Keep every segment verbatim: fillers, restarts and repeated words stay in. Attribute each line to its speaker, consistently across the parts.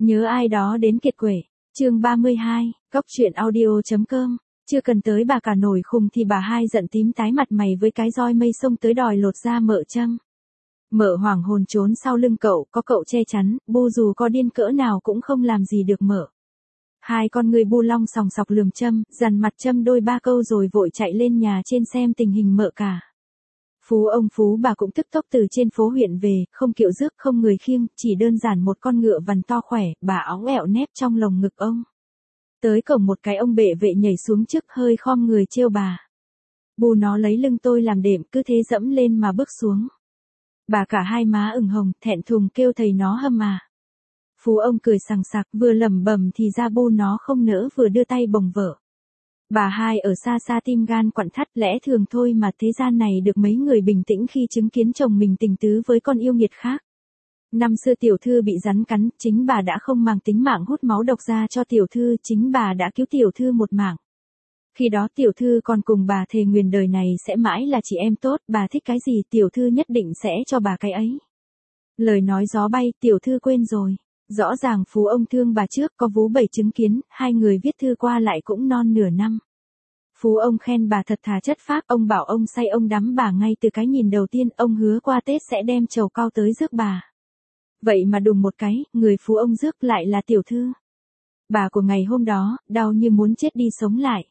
Speaker 1: Nhớ ai đó đến kiệt quệ. Chương ba mươi hai, Cóc truyện audio.com. Chưa cần tới bà cả nổi khùng thì bà hai giận tím tái mặt mày với cái roi mây xông tới đòi lột ra Mợ Trâm. Mợ hoảng hồn trốn sau lưng cậu, có cậu che chắn, Bu dù có điên cỡ nào cũng không làm gì được Mợ. Hai con người Bu long sòng sọc lườm Trâm, dằn mặt Trâm đôi ba câu rồi vội chạy lên nhà trên xem tình hình Mợ cả. Phú ông phú bà cũng tức tốc từ trên phố huyện về, không kiệu rước không người khiêng, chỉ đơn giản một con ngựa vằn to khỏe, bà óng ẹo nép trong lồng ngực ông. Tới cổng một cái ông bệ vệ nhảy xuống trước hơi khom người trêu bà. Bu nó lấy lưng tôi làm đệm, cứ thế dẫm lên mà bước xuống. Bà cả hai má ửng hồng, thẹn thùng kêu thầy nó hâm mà. Phú ông cười sằng sặc, vừa lẩm bẩm thì ra Bu nó không nỡ vừa đưa tay bồng vợ. Bà hai ở xa xa tim gan quặn thắt, lẽ thường thôi mà thế gian này được mấy người bình tĩnh khi chứng kiến chồng mình tình tứ với con yêu nghiệt khác. Năm xưa tiểu thư bị rắn cắn, chính bà đã không màng tính mạng hút máu độc ra cho tiểu thư, chính bà đã cứu tiểu thư một mạng. Khi đó tiểu thư còn cùng bà thề nguyền đời này sẽ mãi là chị em tốt, bà thích cái gì tiểu thư nhất định sẽ cho bà cái ấy. Lời nói gió bay, tiểu thư quên rồi. Rõ ràng Phú ông thương bà trước, có vú bảy chứng kiến, hai người viết thư qua lại cũng non nửa năm. Phú ông khen bà thật thà chất phác, ông bảo ông say ông đắm bà ngay từ cái nhìn đầu tiên, ông hứa qua Tết sẽ đem trầu cao tới rước bà. Vậy mà đùng một cái, người Phú ông rước lại là tiểu thư. Bà của ngày hôm đó, đau như muốn chết đi sống lại.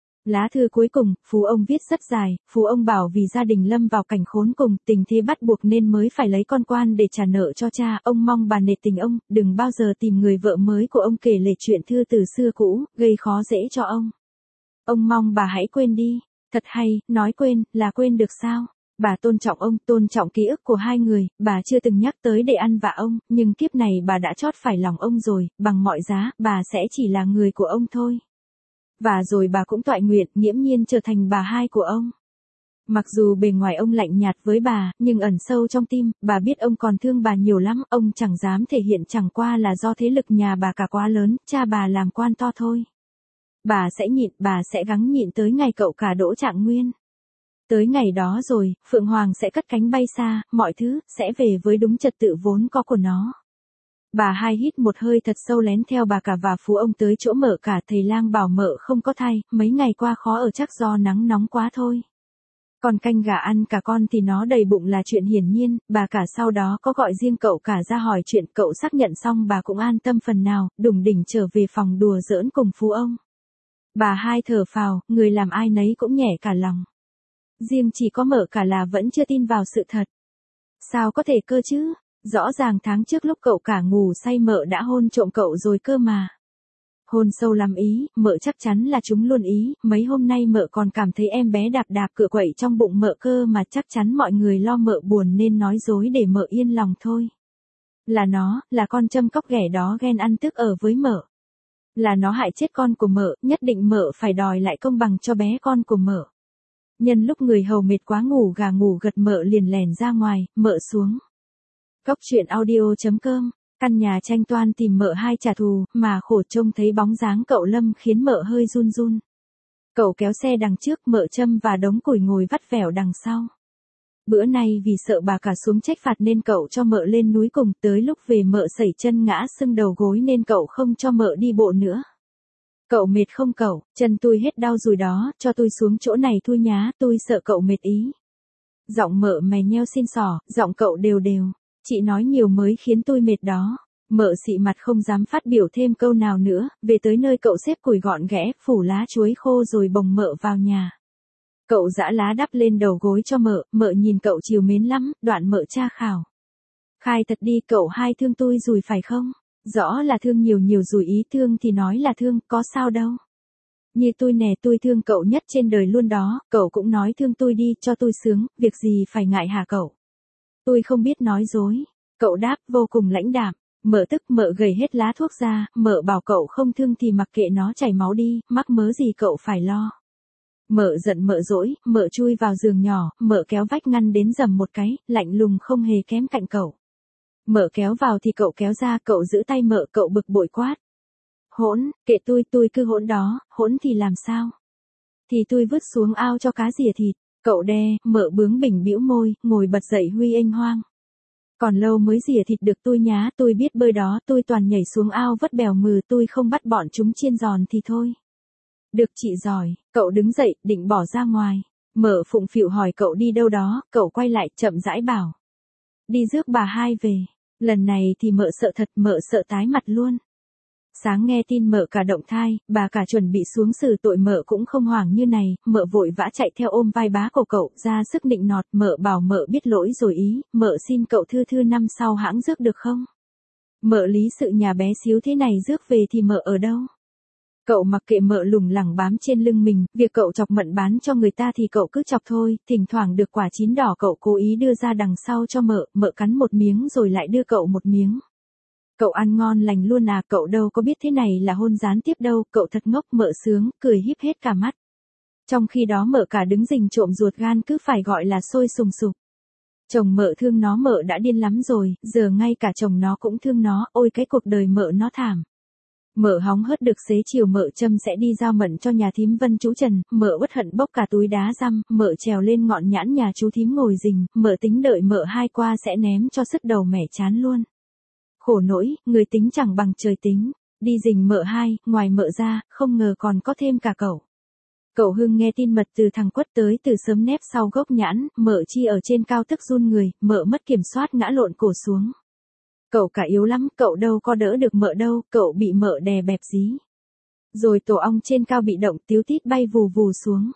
Speaker 1: Lá thư cuối cùng, Phú ông viết rất dài, Phú ông bảo vì gia đình lâm vào cảnh khốn cùng, tình thế bắt buộc nên mới phải lấy con quan để trả nợ cho cha, ông mong bà nể tình ông, đừng bao giờ tìm người vợ mới của ông kể lể chuyện thư từ xưa cũ, gây khó dễ cho ông. Ông mong bà hãy quên đi, thật hay, nói quên, là quên được sao? Bà tôn trọng ông, tôn trọng ký ức của hai người, bà chưa từng nhắc tới để ăn vạ ông, nhưng kiếp này bà đã chót phải lòng ông rồi, bằng mọi giá, bà sẽ chỉ là người của ông thôi. Và rồi bà cũng toại nguyện, nghiễm nhiên trở thành bà hai của ông. Mặc dù bề ngoài ông lạnh nhạt với bà, nhưng ẩn sâu trong tim, bà biết ông còn thương bà nhiều lắm, ông chẳng dám thể hiện chẳng qua là do thế lực nhà bà cả quá lớn, cha bà làm quan to thôi. Bà sẽ nhịn, bà sẽ gắng nhịn tới ngày cậu cả Đỗ Trạng Nguyên. Tới ngày đó rồi, Phượng Hoàng sẽ cất cánh bay xa, mọi thứ, sẽ về với đúng trật tự vốn có của nó. Bà hai hít một hơi thật sâu lén theo bà cả và Phú ông tới chỗ Mợ cả, thầy lang bảo Mợ không có thai, mấy ngày qua khó ở chắc do nắng nóng quá thôi. Còn canh gà ăn cả con thì nó đầy bụng là chuyện hiển nhiên, bà cả sau đó có gọi riêng cậu cả ra hỏi chuyện, cậu xác nhận xong bà cũng an tâm phần nào, đủng đỉnh trở về phòng đùa giỡn cùng Phú ông. Bà hai thở phào, người làm ai nấy cũng nhẹ cả lòng. Riêng chỉ có Mợ cả là vẫn chưa tin vào sự thật. Sao có thể cơ chứ? Rõ ràng tháng trước lúc cậu cả ngủ say Mợ đã hôn trộm cậu rồi cơ mà. Hôn sâu lắm ý, Mợ chắc chắn là chúng luôn ý, mấy hôm nay Mợ còn cảm thấy em bé đạp đạp cựa quậy trong bụng Mợ cơ mà chắc chắn mọi người lo Mợ buồn nên nói dối để Mợ yên lòng thôi. Là nó, là con châm cóc ghẻ đó ghen ăn tức ở với Mợ. Là nó hại chết con của Mợ, nhất định Mợ phải đòi lại công bằng cho bé con của Mợ. Nhân lúc người hầu mệt quá ngủ gà ngủ gật Mợ liền lèn ra ngoài, Mợ xuống. Cóc truyện audio.com. Căn nhà tranh toan tìm Mợ hai trả thù, mà khổ trông thấy bóng dáng cậu Lâm khiến Mợ hơi run run. Cậu kéo xe đằng trước, Mợ Trâm và đống củi ngồi vắt vẻo đằng sau. Bữa nay vì sợ bà cả xuống trách phạt nên cậu cho Mợ lên núi cùng, tới lúc về Mợ sẩy chân ngã sưng đầu gối nên cậu không cho Mợ đi bộ nữa. Cậu mệt không cậu, chân tôi hết đau rồi đó, cho tôi xuống chỗ này thôi nhá, tôi sợ cậu mệt ý. Giọng Mợ mè nheo xin xỏ, giọng cậu đều đều. Chị nói nhiều mới khiến tôi mệt đó. Mợ xị mặt không dám phát biểu thêm câu nào nữa, về tới nơi cậu xếp củi gọn ghẽ, phủ lá chuối khô rồi bồng Mợ vào nhà. Cậu giã lá đắp lên đầu gối cho Mợ, Mợ nhìn cậu trìu mến lắm, đoạn Mợ tra khảo. Khai thật đi, cậu hai thương tôi rồi phải không? Rõ là thương nhiều nhiều rồi ý, thương thì nói là thương, có sao đâu. Như tôi nè, tôi thương cậu nhất trên đời luôn đó, cậu cũng nói thương tôi đi, cho tôi sướng, việc gì phải ngại hả cậu? Tôi không biết nói dối. Cậu đáp vô cùng lãnh đạm. Mợ tức, Mợ gầy hết lá thuốc ra, Mợ bảo cậu không thương thì mặc kệ nó chảy máu đi, mắc mớ gì cậu phải lo. Mợ giận Mợ dỗi, Mợ chui vào giường nhỏ, Mợ kéo vách ngăn đến dầm một cái, lạnh lùng không hề kém cạnh cậu. Mợ kéo vào thì cậu kéo ra, cậu giữ tay Mợ, cậu bực bội quát. Hỗn, kệ tôi, tôi cứ hỗn đó, hỗn thì làm sao? Thì tôi vứt xuống ao cho cá rỉa thịt. Cậu đe, Mợ bướng bỉnh bĩu môi, ngồi bật dậy huy ênh hoang. Còn lâu mới rỉa thịt được tôi nhá, tôi biết bơi đó, tôi toàn nhảy xuống ao vất bèo mừ, tôi không bắt bọn chúng chiên giòn thì thôi. Được chị giỏi, cậu đứng dậy, định bỏ ra ngoài. Mợ phụng phịu hỏi cậu đi đâu đó, cậu quay lại chậm rãi bảo. Đi rước bà hai về. Lần này thì mợ sợ thật, mợ sợ tái mặt luôn. Sáng nghe tin mợ cả động thai, bà cả chuẩn bị xuống xử tội, mợ cũng không hoảng như này, mợ vội vã chạy theo ôm vai bá của cậu, ra sức nịnh nọt, mợ bảo mợ biết lỗi rồi ý, mợ xin cậu thư thư năm sau hãng rước được không? Mợ lý sự nhà bé xíu thế này rước về thì mợ ở đâu? Cậu mặc kệ mợ lủng lẳng bám trên lưng mình, việc cậu chọc mận bán cho người ta thì cậu cứ chọc thôi, thỉnh thoảng được quả chín đỏ cậu cố ý đưa ra đằng sau cho mợ, mợ cắn một miếng rồi lại đưa cậu một miếng. Cậu ăn ngon lành luôn à, cậu đâu có biết thế này là hôn gián tiếp đâu, cậu thật ngốc, mợ sướng, cười híp hết cả mắt. Trong khi đó mợ cả đứng rình trộm ruột gan cứ phải gọi là sôi sùng sục. Chồng mợ thương nó, mợ đã điên lắm rồi, giờ ngay cả chồng nó cũng thương nó, ôi cái cuộc đời mợ nó thảm. Mợ hóng hớt được xế chiều mợ châm sẽ đi giao mận cho nhà thím Vân chú Trần, mợ uất hận bốc cả túi đá răm, mợ trèo lên ngọn nhãn nhà chú thím ngồi rình, mợ tính đợi mợ hai qua sẽ ném cho sứt đầu mẻ chán luôn. Khổ nỗi, người tính chẳng bằng trời tính, đi rình mợ hai, ngoài mợ ra, không ngờ còn có thêm cả cậu. Cậu Hưng nghe tin mật từ thằng Quất tới từ sớm nép sau gốc nhãn, mợ chi ở trên cao tức run người, mợ mất kiểm soát ngã lộn cổ xuống. Cậu cả yếu lắm, cậu đâu có đỡ được mợ đâu, cậu bị mợ đè bẹp dí. Rồi tổ ong trên cao bị động tíu tít bay vù vù xuống.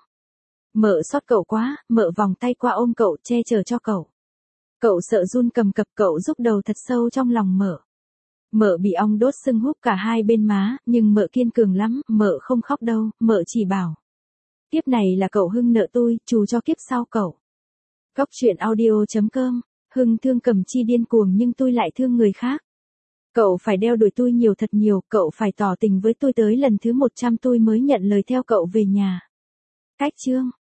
Speaker 1: Mợ xót cậu quá, mợ vòng tay qua ôm cậu che chở cho cậu. Cậu sợ run cầm cập, cậu rúc đầu thật sâu trong lòng mợ. Mợ bị ong đốt sưng húp cả hai bên má, nhưng mợ kiên cường lắm, mợ không khóc đâu, mợ chỉ bảo. Kiếp này là cậu Hưng nợ tôi, trù cho kiếp sau cậu. Góc truyện audio chấm com. Hưng thương Cầm Chi điên cuồng nhưng tôi lại thương người khác. Cậu phải đeo đuổi tôi nhiều thật nhiều, cậu phải tỏ tình với tôi tới lần thứ một trăm tôi mới nhận lời theo cậu về nhà. Cách chương